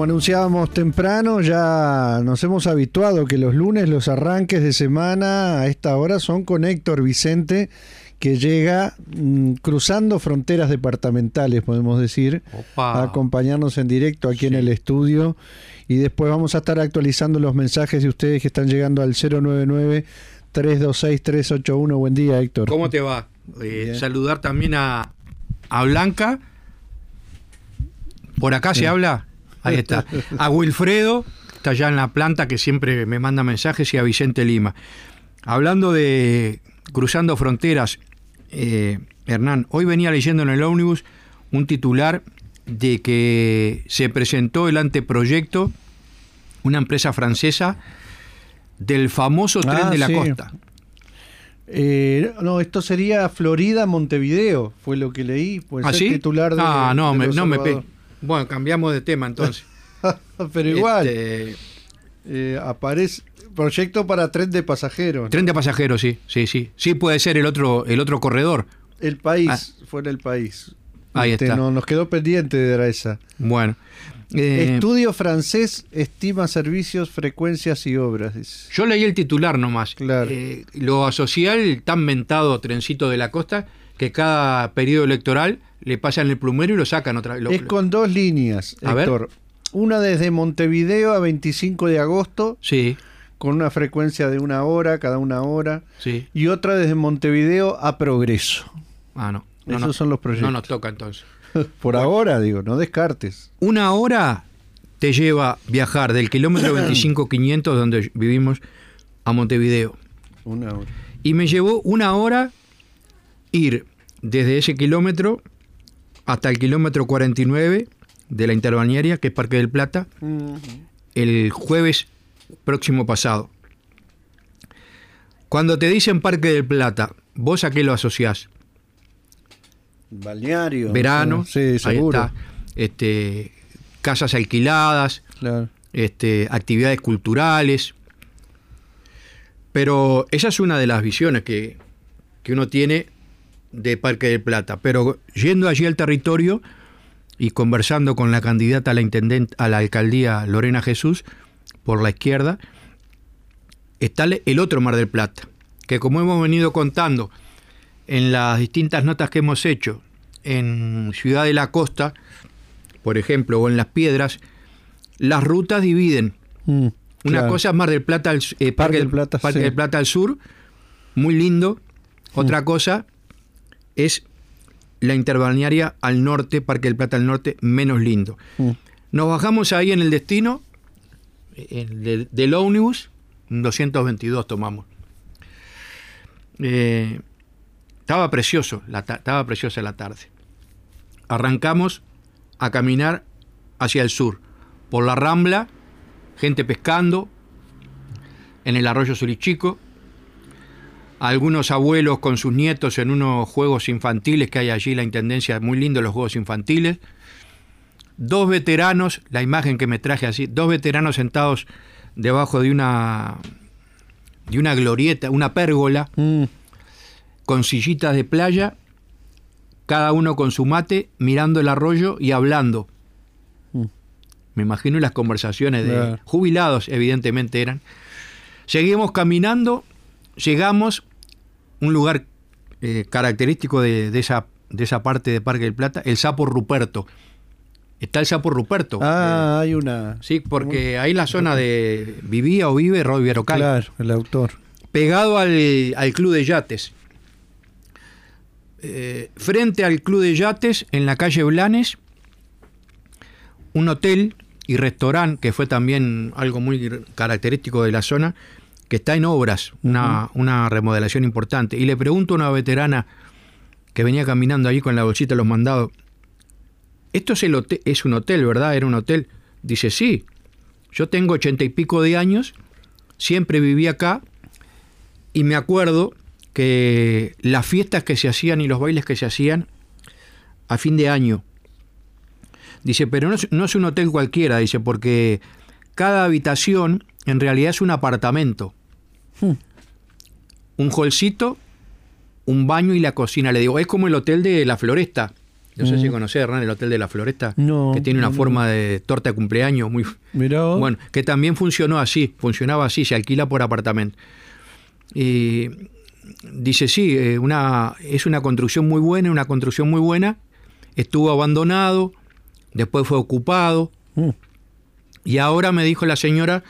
como anunciábamos temprano, ya nos hemos habituado que los lunes, los arranques de semana a esta hora son con Héctor Vicente, que llega cruzando fronteras departamentales, podemos decir, a acompañarnos en directo aquí en el estudio. Y después vamos a estar actualizando los mensajes de ustedes que están llegando al 099-326-381. Buen día, Héctor. ¿Cómo te va? Saludar también a Blanca. Por acá se habla. Ahí está. A Wilfredo, está allá en la planta, que siempre me manda mensajes, y a Vicente Lima. Hablando de cruzando fronteras, Hernán, hoy venía leyendo en el ómnibus un titular de que se presentó el anteproyecto, una empresa francesa, del famoso tren de la costa. No, esto sería Florida-Montevideo, fue lo que leí. Pues ¿Ah, sí? Titular de, no me Bueno, cambiamos de tema entonces. Pero igual, aparece proyecto para tren de pasajeros, ¿no? Tren de pasajeros, sí. Sí, puede ser el otro corredor. El país, fuera el país. Ahí está. No, nos quedó pendiente de esa. Bueno. Estudio francés estima servicios, frecuencias y obras, dice. Yo leí el titular nomás. Claro. Lo asocié al tan mentado trencito de la costa, que cada periodo electoral le pasan el plumero y lo sacan otra vez. Es con dos líneas, Héctor. Una desde Montevideo a 25 de agosto. Sí. Con una frecuencia de 1 hora, cada 1 hora. Sí. Y otra desde Montevideo a Progreso. No. Esos son los proyectos. No nos toca entonces. Por ahora, digo, no descartes. 1 hora te lleva viajar del kilómetro 25.500, donde vivimos, a Montevideo. 1 hora. Y me llevó 1 hora ir desde ese kilómetro hasta el kilómetro 49 de la interbalnearia, que es Parque del Plata, el jueves próximo pasado. Cuando te dicen Parque del Plata, ¿vos a qué lo asociás? Balneario. Verano, sí, seguro. Ahí está. Casas alquiladas, claro. Actividades culturales. Pero esa es una de las visiones que uno tiene de Parque del Plata. Pero yendo allí al territorio y conversando con la candidata a la alcaldía, Lorena Jesús, por la izquierda, está el otro Mar del Plata, que, como hemos venido contando en las distintas notas que hemos hecho en Ciudad de la Costa, por ejemplo, o en Las Piedras, las rutas dividen. Una cosa es Mar del Plata, Parque del Plata al sur, muy lindo. Otra cosa es la interbalnearia al norte, Parque del Plata al norte, menos lindo. Nos bajamos ahí en el destino del ómnibus, 222 tomamos. Estaba preciosa la tarde. Arrancamos a caminar hacia el sur, por la Rambla, gente pescando, en el arroyo Surichico, algunos abuelos con sus nietos en unos juegos infantiles que hay allí, la intendencia, muy lindo los juegos infantiles. 2 veteranos, la imagen que me traje así, 2 veteranos sentados debajo de una glorieta, una pérgola, con sillitas de playa, cada uno con su mate, mirando el arroyo y hablando. Me imagino las conversaciones de jubilados, evidentemente eran. Seguimos caminando, llegamos a un lugar característico de esa parte de Parque del Plata, el Sapo Ruperto. Está el Sapo Ruperto. Hay una... Sí, porque ahí la zona de vivía o vive Roy Virocal. Claro, el autor. Pegado al Club de Yates. Frente al Club de Yates, en la calle Blanes, un hotel y restaurante, que fue también algo muy característico de la zona, que está en obras, una remodelación importante. Y le pregunto a una veterana que venía caminando allí con la bolsita de los mandados, ¿esto es un hotel, verdad? ¿Era un hotel? Dice, sí, yo tengo 80 y pico de años, siempre viví acá, y me acuerdo que las fiestas que se hacían y los bailes que se hacían a fin de año. Dice, pero no es un hotel cualquiera, dice, porque cada habitación en realidad es un apartamento. Un hallcito, un baño y la cocina. Le digo, es como el hotel de La Floresta, No sé si conocés, Hernán, el Hotel de la Floresta, No, que tiene una no. forma de torta de cumpleaños muy... Mirá vos. Bueno, que también funcionaba así, se alquila por apartamento. Y dice, sí, es una construcción muy buena, estuvo abandonado, después fue ocupado, y ahora me dijo la señora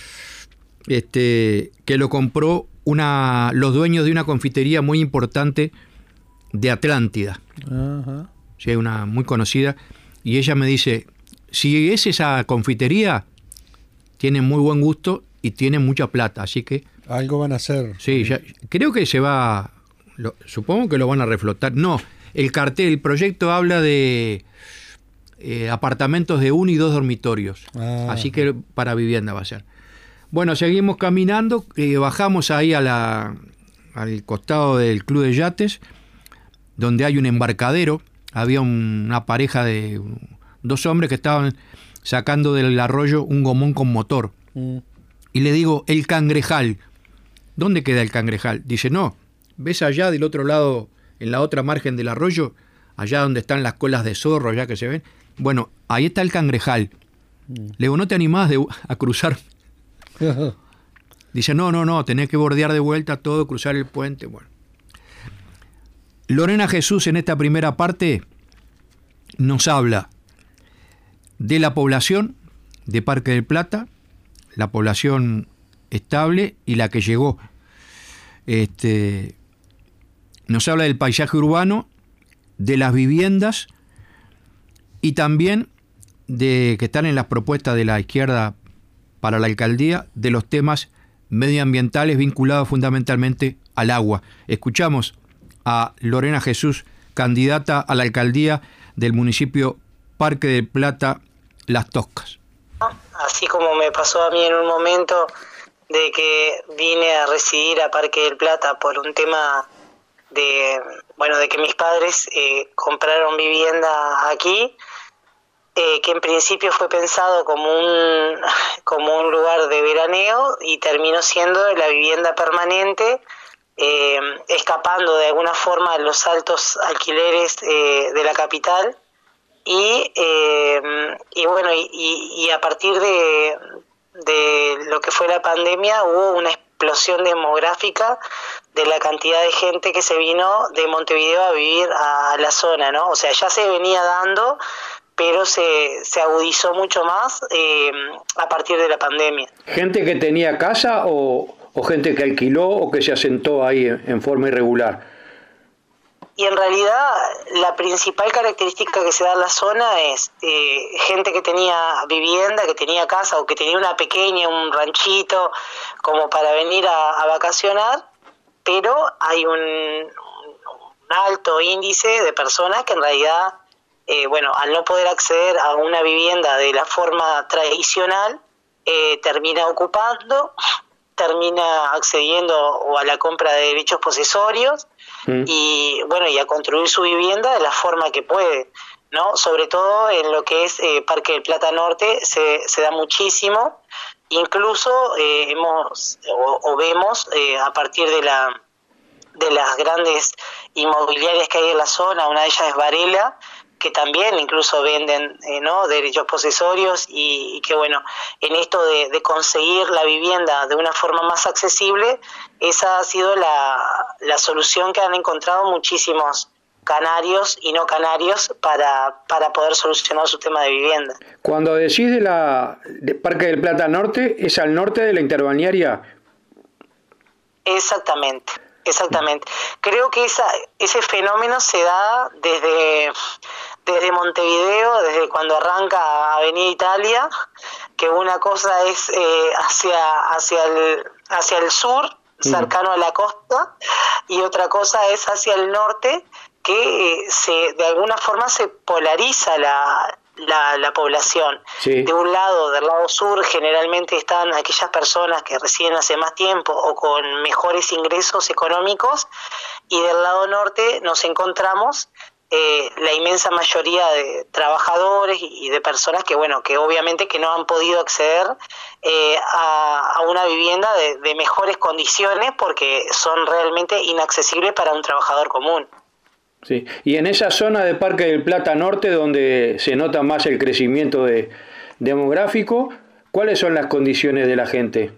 que lo compró los dueños de una confitería muy importante de Atlántida. Ajá. Sí, una muy conocida, y ella me dice, si es esa confitería, tiene muy buen gusto y tiene mucha plata, así que... Algo van a hacer. Sí, creo que se va, supongo que lo van a reflotar. No, el proyecto habla de apartamentos de 1 y 2 dormitorios, así que para vivienda va a ser. Bueno, seguimos caminando, bajamos ahí al costado del Club de Yates, donde hay un embarcadero. Había una pareja de 2 hombres que estaban sacando del arroyo un gomón con motor. Y le digo, el Cangrejal. ¿Dónde queda el Cangrejal? Dice, no, ¿ves allá del otro lado, en la otra margen del arroyo? Allá donde están las colas de zorro, ya que se ven. Bueno, ahí está el Cangrejal. Le digo, ¿no te animás a cruzar? Dice, no, tenés que bordear de vuelta todo, cruzar el puente. Bueno. Lorena Jesús en esta primera parte nos habla de la población de Parque del Plata, la población estable y la que llegó. Nos habla del paisaje urbano, de las viviendas y también de que están en las propuestas de la izquierda para la alcaldía, de los temas medioambientales vinculados fundamentalmente al agua. Escuchamos a Lorena Jesús, candidata a la alcaldía del municipio Parque del Plata, Las Toscas. Así como me pasó a mí en un momento de que vine a residir a Parque del Plata por un tema de que mis padres compraron vivienda aquí, que en principio fue pensado como un lugar de veraneo y terminó siendo la vivienda permanente, escapando de alguna forma a los altos alquileres de la capital. Y a partir de lo que fue la pandemia hubo una explosión demográfica de la cantidad de gente que se vino de Montevideo a vivir a la zona, ¿no? O sea, ya se venía dando, pero se agudizó mucho más a partir de la pandemia. ¿Gente que tenía casa o gente que alquiló o que se asentó ahí en forma irregular? Y en realidad la principal característica que se da en la zona es gente que tenía vivienda, que tenía casa o que tenía un ranchito como para venir a vacacionar, pero hay un alto índice de personas que en realidad, al no poder acceder a una vivienda de la forma tradicional, termina ocupando, termina accediendo o a la compra de derechos posesorios y a construir su vivienda de la forma que puede, ¿no? Sobre todo en lo que es Parque del Plata Norte se da muchísimo, incluso vemos a partir de las grandes inmobiliarias que hay en la zona, una de ellas es Varela, que también incluso venden derechos posesorios y que en esto de conseguir la vivienda de una forma más accesible, esa ha sido la solución que han encontrado muchísimos canarios y no canarios para poder solucionar su tema de vivienda. Cuando decís de Parque del Plata Norte, ¿es al norte de la interbalnearia? Exactamente. Creo que ese fenómeno se da desde Montevideo, desde cuando arranca Avenida Italia, que una cosa es hacia el sur, cercano a la costa, y otra cosa es hacia el norte, que de alguna forma se polariza la población. Sí. Del lado sur, generalmente están aquellas personas que residen hace más tiempo o con mejores ingresos económicos, y del lado norte nos encontramos la inmensa mayoría de trabajadores y de personas que obviamente que no han podido acceder a una vivienda de mejores condiciones porque son realmente inaccesibles para un trabajador común. Sí. Y en esa zona de Parque del Plata Norte, donde se nota más el crecimiento demográfico, ¿cuáles son las condiciones de la gente?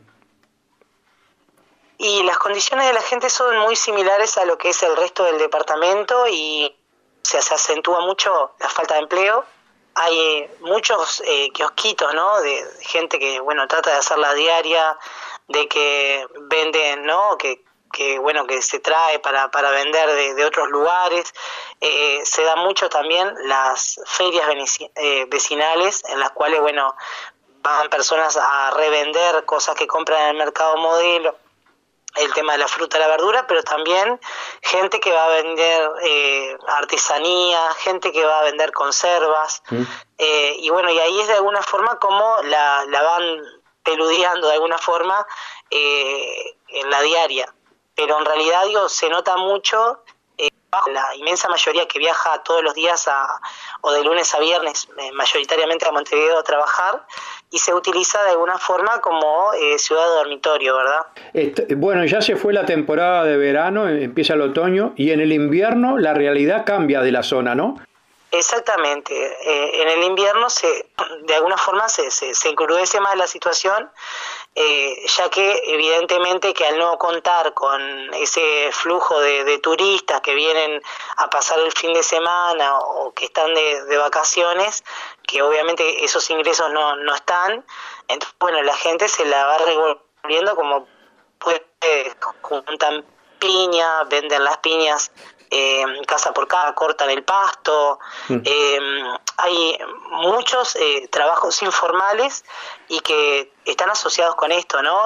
Y las condiciones de la gente son muy similares a lo que es el resto del departamento y se acentúa mucho la falta de empleo. Hay muchos kiosquitos, ¿no? De gente que, bueno, trata de hacer la diaria, de que venden, ¿no? Que se trae para vender de otros lugares. Se da mucho también las ferias vecinales, en las cuales, bueno, van personas a revender cosas que compran en el mercado modelo, el tema de la fruta y la verdura, pero también gente que va a vender artesanía, gente que va a vender conservas, y bueno, y ahí es de alguna forma como la van peludeando de alguna forma en la diaria, pero en realidad se nota mucho la inmensa mayoría que viaja todos los días o de lunes a viernes mayoritariamente a Montevideo a trabajar, y se utiliza de alguna forma como ciudad de dormitorio, ¿verdad? Bueno, ya se fue la temporada de verano, empieza el otoño, y en el invierno la realidad cambia de la zona, ¿no? Exactamente, en el invierno de alguna forma se encrudece más la situación, ya que evidentemente que al no contar con ese flujo de turistas que vienen a pasar el fin de semana o que están de vacaciones, que obviamente esos ingresos no están, entonces bueno, la gente se la va revolviendo como puede, juntan piña, venden las piñas casa por casa, cortan el pasto, hay muchos trabajos informales y que están asociados con esto, ¿no?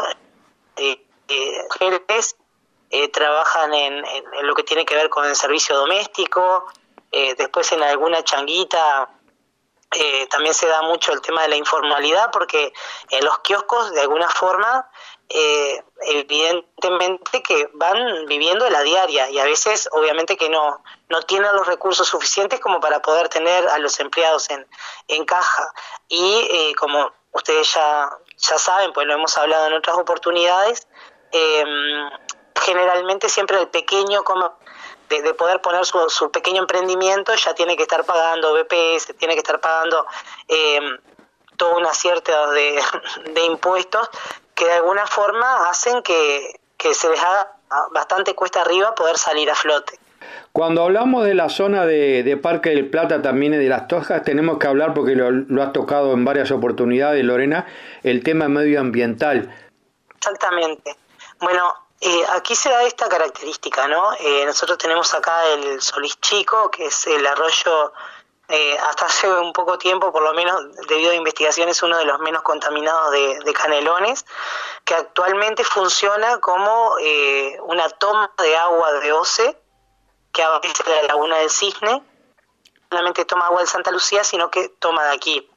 Mujeres trabajan en lo que tiene que ver con el servicio doméstico, después en alguna changuita también se da mucho el tema de la informalidad, porque en los kioscos de alguna forma evidentemente que van viviendo la diaria y a veces obviamente que no tienen los recursos suficientes como para poder tener a los empleados en caja, y como ustedes ya saben, pues lo hemos hablado en otras oportunidades, generalmente siempre el pequeño de poder poner su pequeño emprendimiento ya tiene que estar pagando BPS, tiene que estar pagando toda una cierta de impuestos que de alguna forma hacen que se les haga bastante cuesta arriba poder salir a flote. Cuando hablamos de la zona de Parque del Plata, también de Las Toscas, tenemos que hablar, porque lo has tocado en varias oportunidades, Lorena, el tema medioambiental. Exactamente. Bueno, aquí se da esta característica, ¿no? Nosotros tenemos acá el Solís Chico, que es el arroyo, hasta hace un poco tiempo, por lo menos debido a investigaciones, uno de los menos contaminados de Canelones, que actualmente funciona como una toma de agua de OCE, que abastece la laguna del Cisne. No solamente toma agua de Santa Lucía, sino que toma de aquí.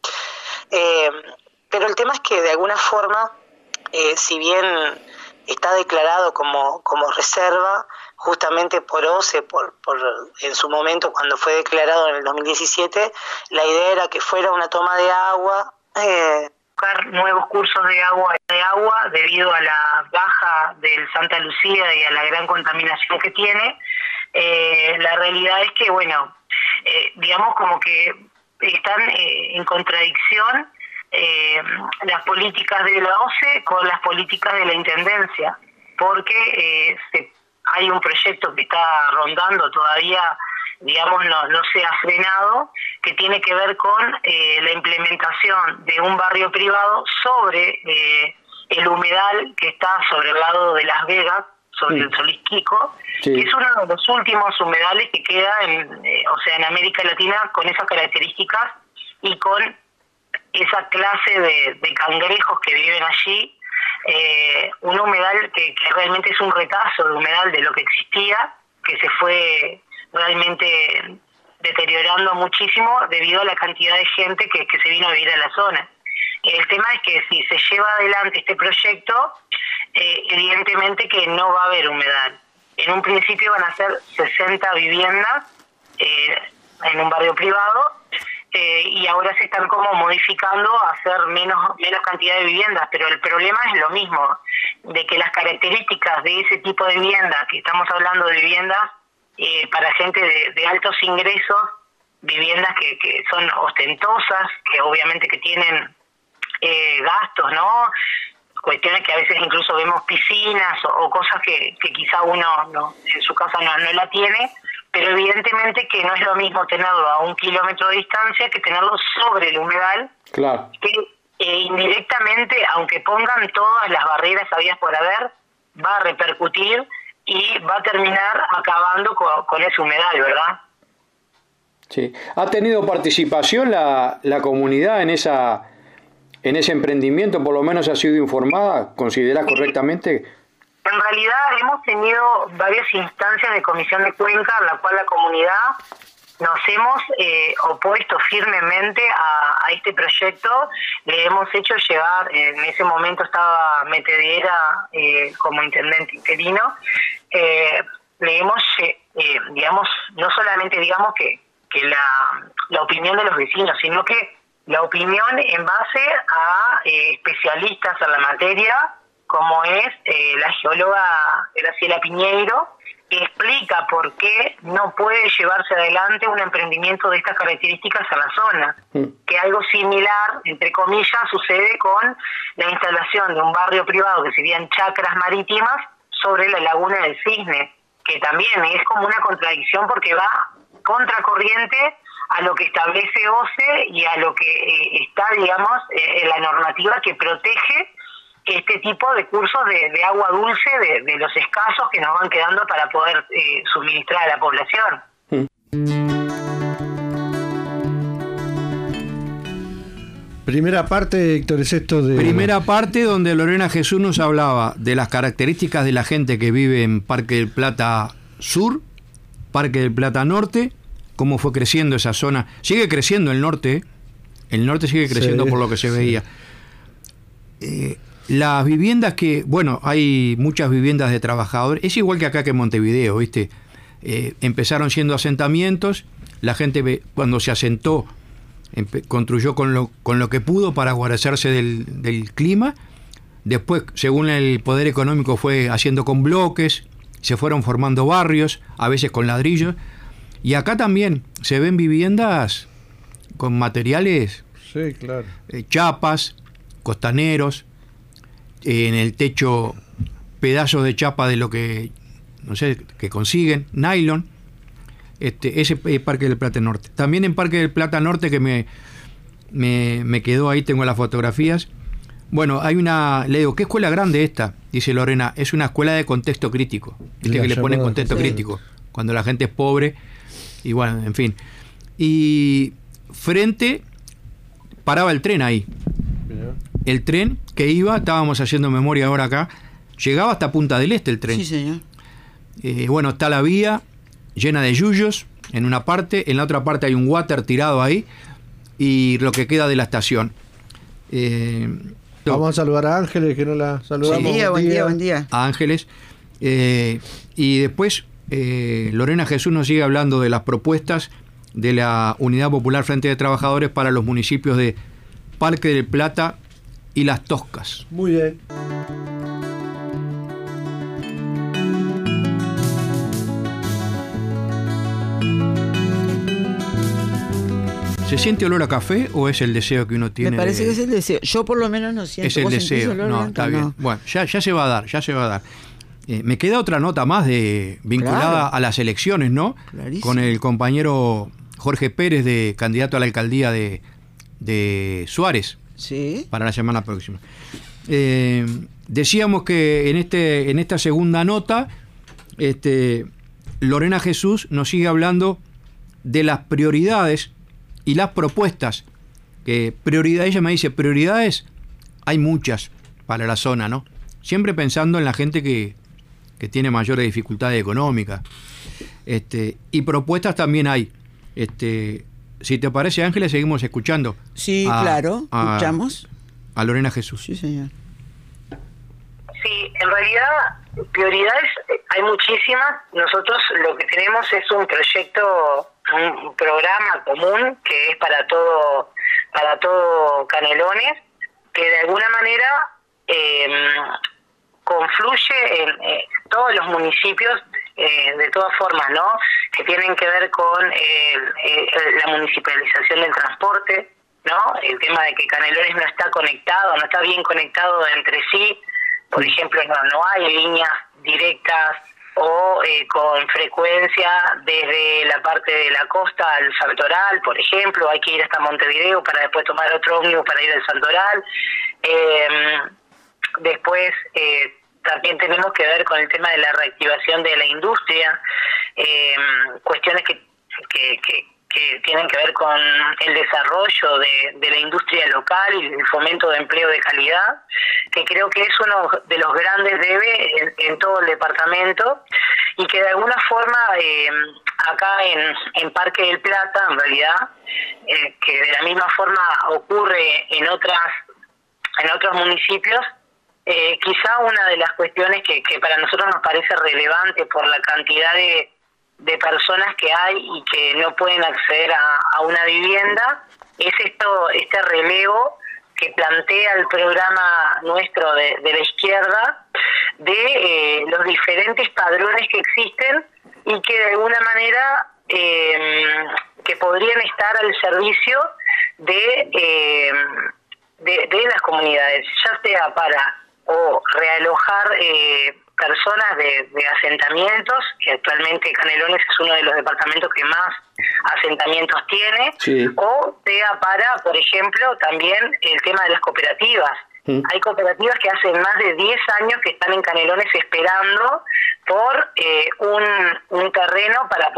Pero el tema es que de alguna forma, si bien está declarado como reserva, justamente por OCE, por en su momento cuando fue declarado en el 2017, la idea era que fuera una toma de agua, buscar nuevos cursos de agua debido a la baja del Santa Lucía y a la gran contaminación que tiene. La realidad es que, bueno, digamos como que están en contradicción las políticas de la OCE con las políticas de la Intendencia, porque hay un proyecto que está rondando todavía, digamos, no se ha frenado, que tiene que ver con la implementación de un barrio privado sobre el humedal que está sobre el lado de Las Vegas, sobre el Solís Chico, que es uno de los últimos humedales que queda en América Latina con esas características y con esa clase de cangrejos que viven allí, un humedal que realmente es un retazo de humedal de lo que existía, que se fue realmente deteriorando muchísimo debido a la cantidad de gente que se vino a vivir a la zona. El tema es que si se lleva adelante este proyecto, evidentemente que no va a haber humedal. En un principio van a ser 60 viviendas en un barrio privado, y ahora se están como modificando a hacer menos cantidad de viviendas, pero el problema es lo mismo, de que las características de ese tipo de viviendas, que estamos hablando de viviendas para gente de altos ingresos, viviendas que son ostentosas, que obviamente que tienen gastos, ¿no? Cuestiones que a veces incluso vemos piscinas o cosas que quizá uno en su casa no la tiene, pero evidentemente que no es lo mismo tenerlo a 1 kilómetro de distancia que tenerlo sobre el humedal, Claro. que indirectamente, aunque pongan todas las barreras habidas por haber, va a repercutir y va a terminar acabando con ese humedal, ¿verdad? Sí. ¿Ha tenido participación la comunidad en ese emprendimiento? Por lo menos ha sido informada, ¿considerás correctamente? En realidad hemos tenido varias instancias de comisión de cuenca en la cual la comunidad nos hemos opuesto firmemente a este proyecto. Le hemos hecho llegar, en ese momento estaba Metediera como intendente interino, le hemos, digamos, no solamente digamos que la opinión de los vecinos, sino que la opinión en base a especialistas en la materia, como es la geóloga Graciela Piñeiro, que explica por qué no puede llevarse adelante un emprendimiento de estas características en la zona. Que algo similar, entre comillas, sucede con la instalación de un barrio privado que serían chacras marítimas sobre la laguna del Cisne, que también es como una contradicción porque va contracorriente a lo que establece OCE y a lo que está, digamos, en la normativa que protege este tipo de cursos de agua dulce de los escasos que nos van quedando para poder suministrar a la población. Primera parte, Héctor, es esto de... Primera parte donde Lorena Jesús nos hablaba de las características de la gente que vive en Parque del Plata Sur, Parque del Plata Norte, cómo fue creciendo esa zona. Sigue creciendo el norte sigue creciendo por lo que se veía. Las viviendas que, bueno, hay muchas viviendas de trabajadores, es igual que acá que en Montevideo, ¿viste? Empezaron siendo asentamientos, la gente cuando se asentó construyó con lo que pudo para guarecerse del clima, después, según el poder económico, fue haciendo con bloques, se fueron formando barrios, a veces con ladrillos, y acá también se ven viviendas con materiales, sí, claro, chapas, costaneros, en el techo pedazos de chapa de lo que, no sé, que consiguen, nylon. Ese es Parque del Plata Norte. También en Parque del Plata Norte, que me quedó ahí, tengo las fotografías. Bueno, hay le digo, ¿qué escuela grande esta? Dice Lorena, es una escuela de contexto crítico. Viste que le ponen contexto crítico, cuando la gente es pobre, y bueno, en fin. Y frente, paraba el tren ahí. El tren que iba, estábamos haciendo memoria ahora acá, llegaba hasta Punta del Este el tren. Sí, señor. Bueno, está la vía llena de yuyos en una parte, en la otra parte hay un water tirado ahí, y lo que queda de la estación. Vamos a saludar a Ángeles, que no la saludamos. Buen día. A Ángeles. Y después Lorena Jesús nos sigue hablando de las propuestas de la Unidad Popular Frente de Trabajadores para los municipios de Parque del Plata y Las Toscas. Muy bien. ¿Se siente olor a café o es el deseo que uno tiene? Me parece que es el deseo. Yo por lo menos no siento. Es el deseo. No, está bien. Bueno, ya se va a dar. Me queda otra nota más vinculada a las elecciones, ¿no? Clarísimo. Con el compañero Jorge Pérez, candidato a la alcaldía de Suárez. Sí. Para la semana próxima. Decíamos que en esta segunda nota, Lorena Jesús nos sigue hablando de las prioridades y las propuestas. Ella me dice, prioridades hay muchas para la zona, ¿no? Siempre pensando en la gente que tiene mayores dificultades económicas. Y propuestas también hay. Si te parece, Ángeles, seguimos escuchando. Sí, claro, escuchamos. A Lorena Jesús. Sí, señor. Sí, en realidad prioridades hay muchísimas. Nosotros lo que tenemos es un proyecto, un programa común que es para todo Canelones, que de alguna manera confluye en todos los municipios de todas formas, ¿no? Que tienen que ver con la municipalización del transporte, ¿no? El tema de que Canelones no está conectado, no está bien conectado entre sí. Por ejemplo, no hay líneas directas o con frecuencia desde la parte de la costa al Santoral, por ejemplo. Hay que ir hasta Montevideo para después tomar otro ómnibus para ir al Santoral. Después también tenemos que ver con el tema de la reactivación de la industria, cuestiones que tienen que ver con el desarrollo de la industria local y el fomento de empleo de calidad, que creo que es uno de los grandes debe en todo el departamento, y que de alguna forma acá en Parque del Plata, en realidad, que de la misma forma ocurre en otros municipios, quizá una de las cuestiones que para nosotros nos parece relevante por la cantidad de personas que hay y que no pueden acceder a una vivienda, es este relevo que plantea el programa nuestro de la izquierda de los diferentes padrones que existen y que de alguna manera que podrían estar al servicio de las comunidades, ya sea para o realojar personas de asentamientos, que actualmente Canelones es uno de los departamentos que más asentamientos tiene, sí, o sea para, por ejemplo, también el tema de las cooperativas. Hay cooperativas que hacen más de 10 años que están en Canelones esperando por un terreno para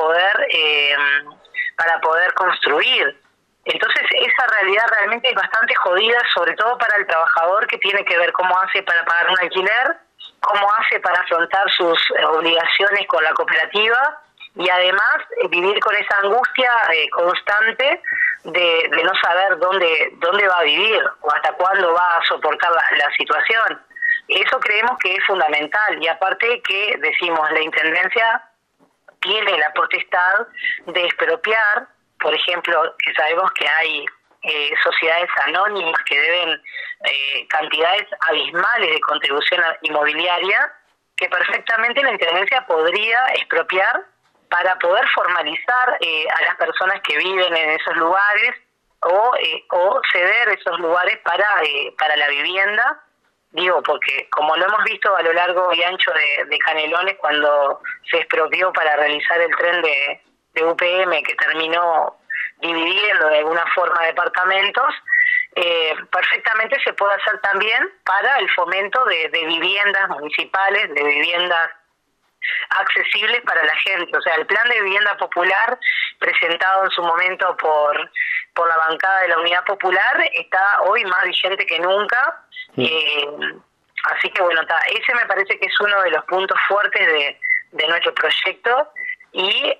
poder construir. Entonces esa realidad realmente es bastante jodida, sobre todo para el trabajador, que tiene que ver cómo hace para pagar un alquiler, cómo hace para afrontar sus obligaciones con la cooperativa y además vivir con esa angustia constante de no saber dónde va a vivir o hasta cuándo va a soportar la situación. Eso creemos que es fundamental, y aparte que decimos, la Intendencia tiene la potestad de expropiar. Por ejemplo, que sabemos que hay sociedades anónimas que deben cantidades abismales de contribución inmobiliaria, que perfectamente la Intendencia podría expropiar para poder formalizar a las personas que viven en esos lugares o ceder esos lugares para la vivienda. Digo, porque como lo hemos visto a lo largo y ancho de Canelones, cuando se expropió para realizar el tren de UPM, que terminó dividiendo de alguna forma departamentos, perfectamente se puede hacer también para el fomento de viviendas municipales, de viviendas accesibles para la gente. O sea, el plan de vivienda popular presentado en su momento por la bancada de la Unidad Popular está hoy más vigente que nunca. Así que bueno, ese me parece que es uno de los puntos fuertes de nuestro proyecto, y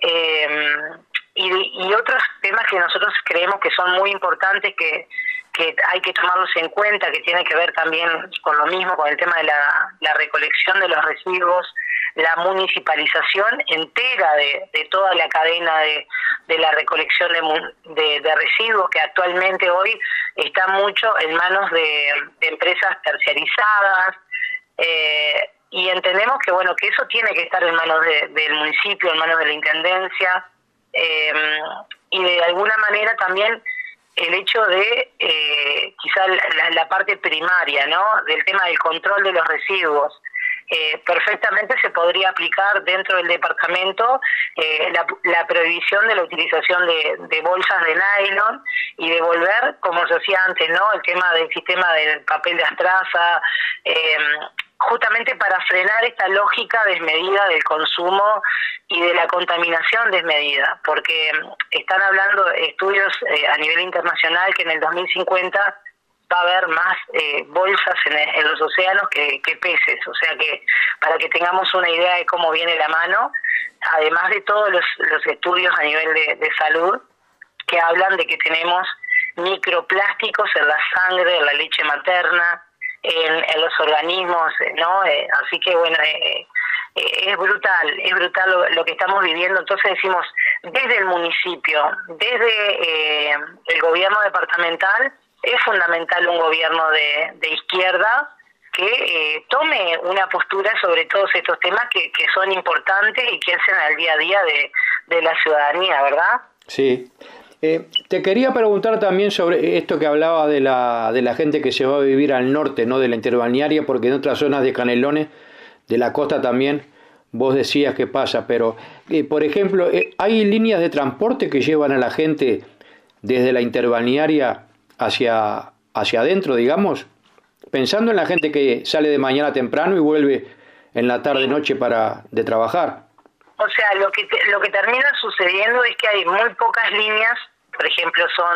otros temas que nosotros creemos que son muy importantes, que hay que tomarlos en cuenta, que tiene que ver también con lo mismo, con el tema de la recolección de los residuos, la municipalización entera de toda la cadena de la recolección de residuos, que actualmente hoy está mucho en manos de empresas terciarizadas, y entendemos que bueno, que eso tiene que estar en manos del municipio, en manos de la Intendencia, y de alguna manera también el hecho de quizá la parte primaria, ¿no?, del tema del control de los residuos. Perfectamente se podría aplicar dentro del departamento la prohibición de la utilización de bolsas de nylon y devolver, como se hacía antes, ¿no?, el tema del sistema del papel de astraza, justamente para frenar esta lógica desmedida del consumo y de la contaminación desmedida, porque están hablando estudios a nivel internacional que en el 2050 va a haber más bolsas en los océanos que peces. O sea que, para que tengamos una idea de cómo viene la mano, además de todos los estudios a nivel de salud que hablan de que tenemos microplásticos en la sangre, en la leche materna, en los organismos, ¿no? Así que bueno, es brutal lo que estamos viviendo. Entonces decimos, desde el municipio, desde el gobierno departamental, es fundamental un gobierno de izquierda que tome una postura sobre todos estos temas que son importantes y que hacen al día a día de la ciudadanía, ¿verdad? Sí. Te quería preguntar también sobre esto que hablaba de la gente que se va a vivir al norte, ¿no? De la interbalnearia, porque en otras zonas de Canelones, de la costa también, vos decías que pasa, pero, por ejemplo, ¿hay líneas de transporte que llevan a la gente desde la interbalnearia hacia adentro, digamos? Pensando en la gente que sale de mañana temprano y vuelve en la tarde-noche de trabajar. O sea, lo que termina sucediendo es que hay muy pocas líneas, por ejemplo, son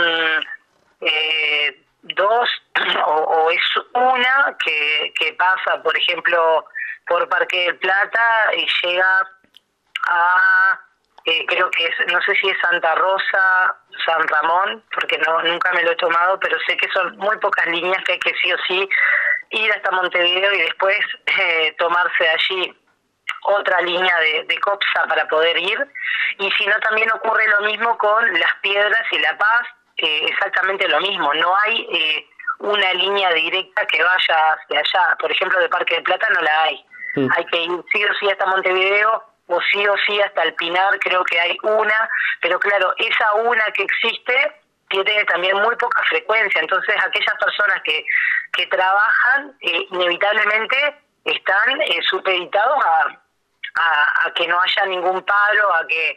dos o es una que pasa, por ejemplo, por Parque del Plata y llega a, creo que es, no sé si es Santa Rosa, San Ramón, porque nunca me lo he tomado, pero sé que son muy pocas líneas que hay que sí o sí ir hasta Montevideo y después tomarse allí otra línea de COPSA para poder ir, y si no también ocurre lo mismo con Las Piedras y La Paz, exactamente lo mismo, no hay una línea directa que vaya hacia allá, por ejemplo de Parque del Plata no la hay, hay que ir sí o sí hasta Montevideo o sí hasta El Pinar, creo que hay una, pero claro, esa una que existe tiene también muy poca frecuencia, entonces aquellas personas que trabajan inevitablemente están supeditados a que no haya ningún paro, a que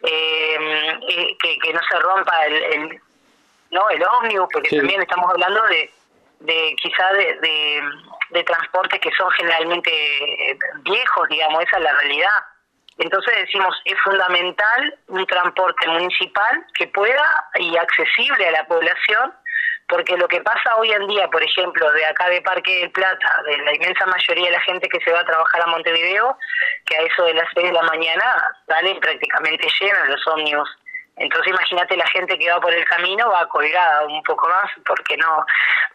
no se rompa el ómnibus, porque sí. También estamos hablando de quizá de transportes que son generalmente viejos, digamos, esa es la realidad. Entonces decimos, es fundamental un transporte municipal que pueda y accesible a la población, porque lo que pasa hoy en día, por ejemplo, de acá de Parque del Plata, de la inmensa mayoría de la gente que se va a trabajar a Montevideo, que a eso de las 6 de la mañana salen prácticamente llenos los ómnibus. Entonces imagínate la gente que va por el camino va colgada un poco más porque no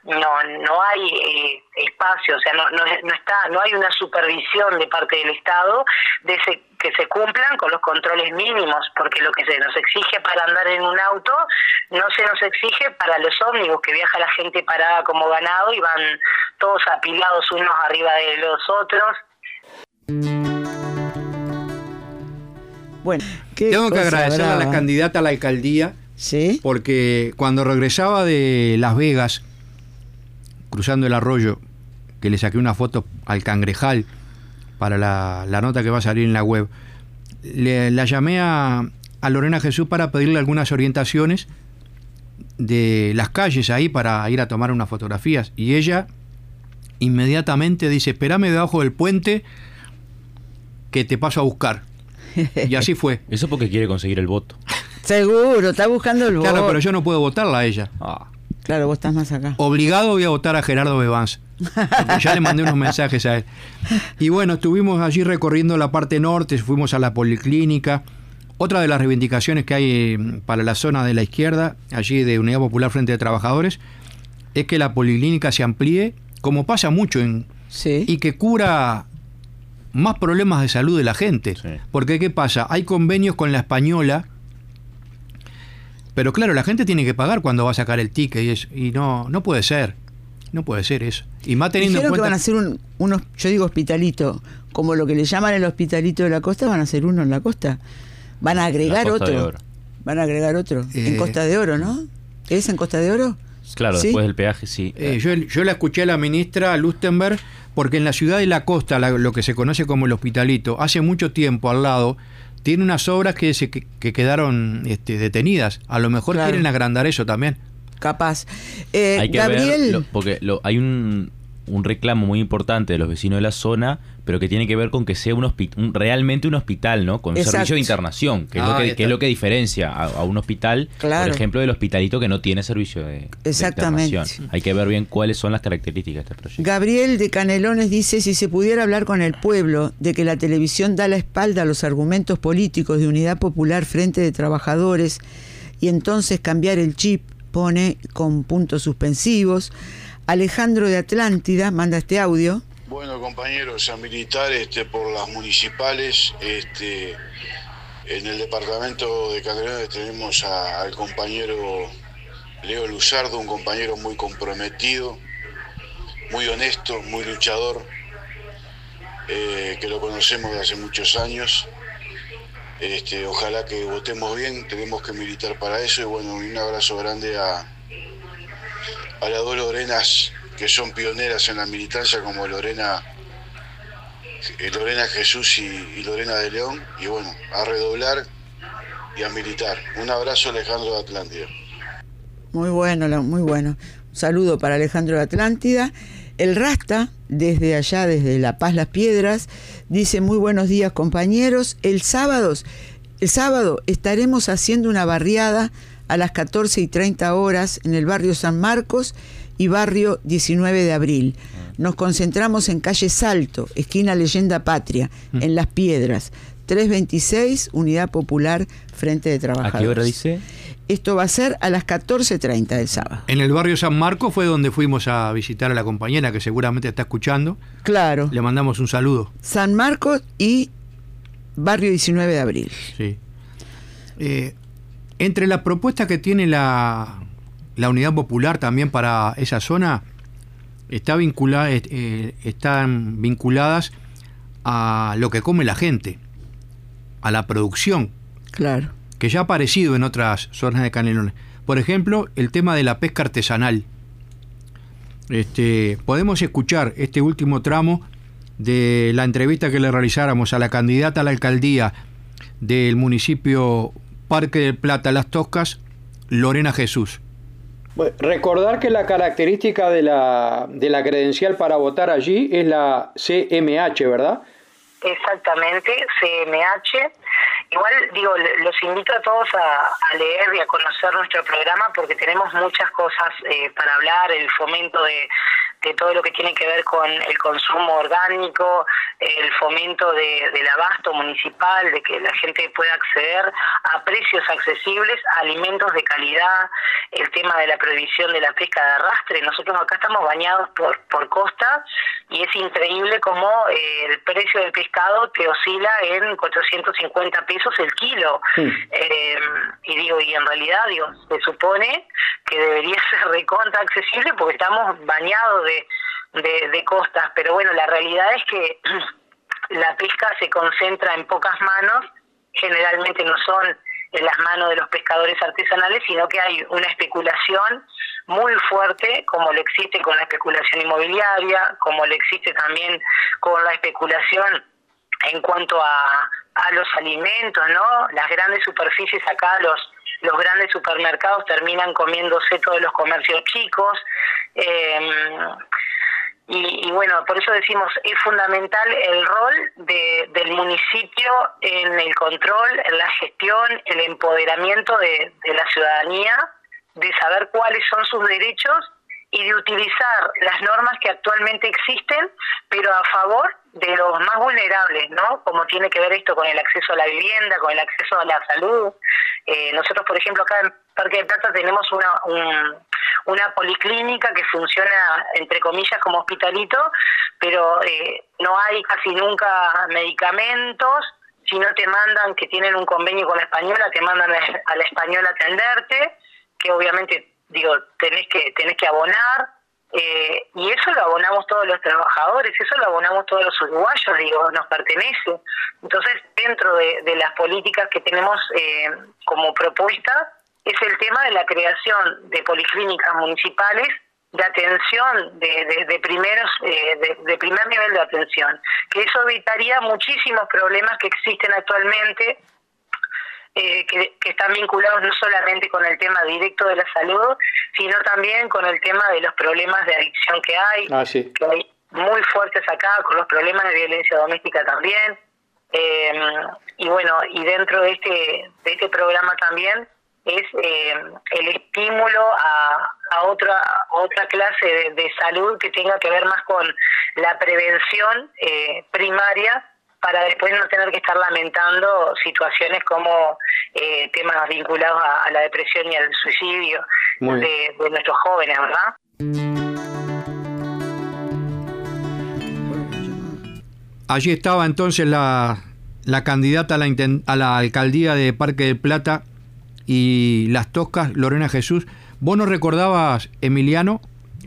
hay espacio, o sea, no hay una supervisión de parte del Estado que se cumplan con los controles mínimos, porque lo que se nos exige para andar en un auto no se nos exige para los ómnibus, que viaja la gente parada como ganado y van todos apilados unos arriba de los otros. Bueno, tengo que agradecerle a la candidata a la alcaldía, ¿sí? Porque cuando regresaba de Las Vegas, cruzando el arroyo, que le saqué una foto al Cangrejal para la nota que va a salir en la web, la llamé a Lorena Jesús para pedirle algunas orientaciones de las calles ahí para ir a tomar unas fotografías, y ella inmediatamente dice: espérame debajo del puente que te paso a buscar. Y así fue. Eso porque quiere conseguir el voto. Seguro, está buscando el voto. Claro, pero yo no puedo votarla a ella. Claro, vos estás más acá. Obligado voy a votar a Gerardo Bevans. Ya le mandé unos mensajes a él. Y bueno, estuvimos allí recorriendo la parte norte, fuimos a la policlínica. Otra de las reivindicaciones que hay para la zona de la izquierda, allí de Unidad Popular Frente de Trabajadores, es que la policlínica se amplíe, como pasa mucho sí. Y que cura más problemas de salud de la gente. Sí. Porque ¿qué pasa? Hay convenios con la Española, pero claro, la gente tiene que pagar cuando va a sacar el ticket y no puede ser. No puede ser eso. Y más teniendo en cuenta que van a hacer unos, yo digo hospitalito, como lo que le llaman el hospitalito de la costa, van a hacer uno en la costa. Van a agregar otro. Van a agregar otro. En Costa de Oro, ¿no? ¿Es en Costa de Oro? Claro, ¿sí? Después del peaje, sí. Yo la escuché a la ministra Lustenberg, porque en la ciudad de la costa, lo que se conoce como el hospitalito, hace mucho tiempo al lado, tiene unas obras que quedaron detenidas. A lo mejor quieren agrandar eso también. Capaz. Hay que Gabriel, ver, porque hay un reclamo muy importante de los vecinos de la zona, pero que tiene que ver con que sea realmente un hospital, ¿no? Con un servicio de internación, que es lo que diferencia a un hospital, claro, por ejemplo, del hospitalito que no tiene servicio de internación. Hay que ver bien cuáles son las características de este proyecto. Gabriel de Canelones dice: si se pudiera hablar con el pueblo de que la televisión da la espalda a los argumentos políticos de Unidad Popular Frente de Trabajadores y entonces cambiar el chip, pone con puntos suspensivos. Alejandro de Atlántida manda este audio. Bueno, compañeros, a militar por las municipales, en el departamento de Canelones tenemos al compañero Leo Luzardo, un compañero muy comprometido, muy honesto, muy luchador, que lo conocemos de hace muchos años. Ojalá que votemos bien, tenemos que militar para eso. Y bueno, un abrazo grande a las dos Lorenas que son pioneras en la militancia, como Lorena Jesús y Lorena de León. Y bueno, a redoblar y a militar. Un abrazo, Alejandro de Atlántida. Muy bueno, muy bueno. Un saludo para Alejandro de Atlántida. El Rasta, desde allá, desde La Paz Las Piedras, dice: muy buenos días, compañeros. El sábado estaremos haciendo una barriada a las 14:30 horas en el barrio San Marcos y barrio 19 de Abril. Nos concentramos en calle Salto, esquina Leyenda Patria, en Las Piedras, 326, Unidad Popular, Frente de Trabajadores. ¿A qué hora dice? Esto va a ser a las 14:30 del sábado. En el barrio San Marcos fue donde fuimos a visitar a la compañera, que seguramente está escuchando. Claro. Le mandamos un saludo. San Marcos y barrio 19 de Abril. Sí. Entre las propuestas que tiene la Unidad Popular también para esa zona, están vinculadas a lo que come la gente, a la producción. Claro. Que ya ha aparecido en otras zonas de Canelones. Por ejemplo, el tema de la pesca artesanal. Podemos escuchar este último tramo de la entrevista que le realizáramos a la candidata a la alcaldía del municipio Parque del Plata, Las Toscas, Lorena Jesús. Bueno, recordar que la característica de la credencial para votar allí es la CMH, ¿verdad? Exactamente, CMH. Igual, digo, los invito a todos a leer y a conocer nuestro programa, porque tenemos muchas cosas para hablar, el fomento de todo lo que tiene que ver con el consumo orgánico, el fomento del abasto municipal, de que la gente pueda acceder a precios accesibles, a alimentos de calidad, el tema de la prohibición de la pesca de arrastre. Nosotros acá estamos bañados por costa y es increíble cómo el precio del pescado te oscila en 450 pesos el kilo. Y en realidad se supone que debería ser recontra accesible porque estamos bañados de costas, pero bueno, la realidad es que la pesca se concentra en pocas manos, generalmente no son en las manos de los pescadores artesanales, sino que hay una especulación muy fuerte, como le existe con la especulación inmobiliaria, como le existe también con la especulación en cuanto a los alimentos, ¿no? Las grandes superficies acá, los grandes supermercados terminan comiéndose todos los comercios chicos. Y bueno, por eso decimos, es fundamental el rol del municipio en el control, en la gestión, el empoderamiento de la ciudadanía, de saber cuáles son sus derechos y de utilizar las normas que actualmente existen, pero a favor de los más vulnerables, ¿no? Como tiene que ver esto con el acceso a la vivienda, con el acceso a la salud. Nosotros, por ejemplo, acá en Parque del Plata tenemos una policlínica que funciona, entre comillas, como hospitalito, pero no hay casi nunca medicamentos. Si no te mandan, que tienen un convenio con la española, te mandan a la española a atenderte, que obviamente, tenés que abonar, y eso lo abonamos todos los trabajadores, eso lo abonamos todos los uruguayos, nos pertenece. Entonces, dentro de las políticas que tenemos como propuesta, es el tema de la creación de policlínicas municipales de atención de primer nivel de atención, que eso evitaría muchísimos problemas que existen actualmente, que están vinculados no solamente con el tema directo de la salud, sino también con el tema de los problemas de adicción que hay, que hay muy fuertes acá, con los problemas de violencia doméstica también. Y bueno, y dentro de este programa también es el estímulo a otra clase de salud que tenga que ver más con la prevención primaria, para después no tener que estar lamentando situaciones como temas vinculados a la depresión y al suicidio de nuestros jóvenes, ¿verdad? Allí estaba entonces la candidata a la alcaldía de Parque del Plata y Las Toscas, Lorena Jesús. ¿Vos nos recordabas, Emiliano,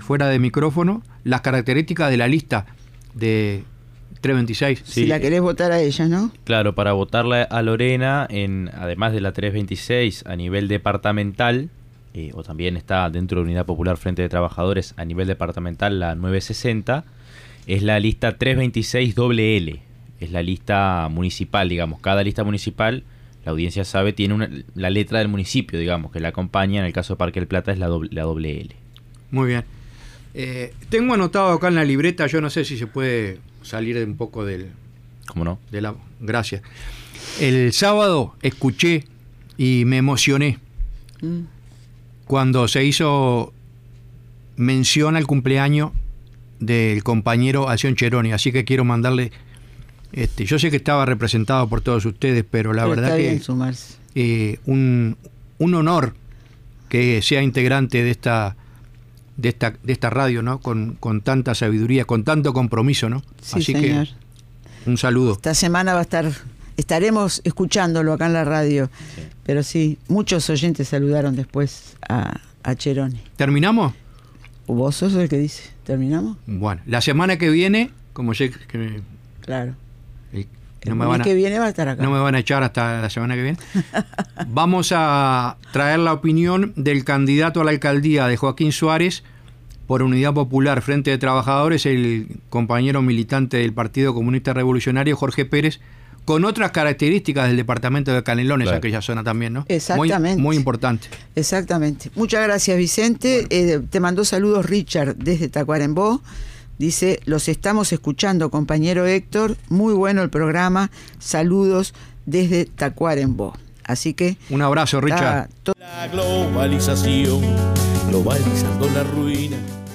fuera de micrófono, las características de la lista de 326. Si Sí, la querés votar a ella, ¿no? Claro, para votarla a Lorena, además de la 326 a nivel departamental, o también está dentro de Unidad Popular Frente de Trabajadores a nivel departamental la 960, es la lista 326 LL, es la lista municipal, digamos. Cada lista municipal, la audiencia sabe, tiene la letra del municipio, digamos, que la acompaña. En el caso de Parque del Plata es la doble L. Muy bien. Tengo anotado acá en la libreta, yo no sé si se puede salir un poco del... ¿Cómo no? Gracias. El sábado escuché y me emocioné cuando se hizo mención al cumpleaños del compañero Alción Cheroni, así que quiero mandarle, yo sé que estaba representado por todos ustedes, pero la verdad que sumarse. Un honor que sea integrante de esta radio, ¿no? Con tanta sabiduría, con tanto compromiso, ¿no? Sí, así señor. que un saludo. Esta semana estaremos escuchándolo acá en la radio, sí. Pero sí, muchos oyentes saludaron después a Cheroni. ¿Terminamos? ¿Vos sos el que dice? ¿Terminamos? Bueno, la semana que viene, como sé claro. No me van que viene va a estar acá. No me van a echar hasta la semana que viene. Vamos a traer la opinión del candidato a la alcaldía de Joaquín Suárez por Unidad Popular Frente de Trabajadores, el compañero militante del Partido Comunista Revolucionario, Jorge Pérez, con otras características del departamento de Canelones, claro. Aquella zona también, ¿no? Exactamente. Muy importante. Exactamente. Muchas gracias, Vicente. Bueno. Te mandó saludos Richard desde Tacuarembó. Dice, los estamos escuchando, compañero Héctor. Muy bueno el programa. Saludos desde Tacuarembó. Así que... Un abrazo, Richard. La globalización, globalizando la ruina.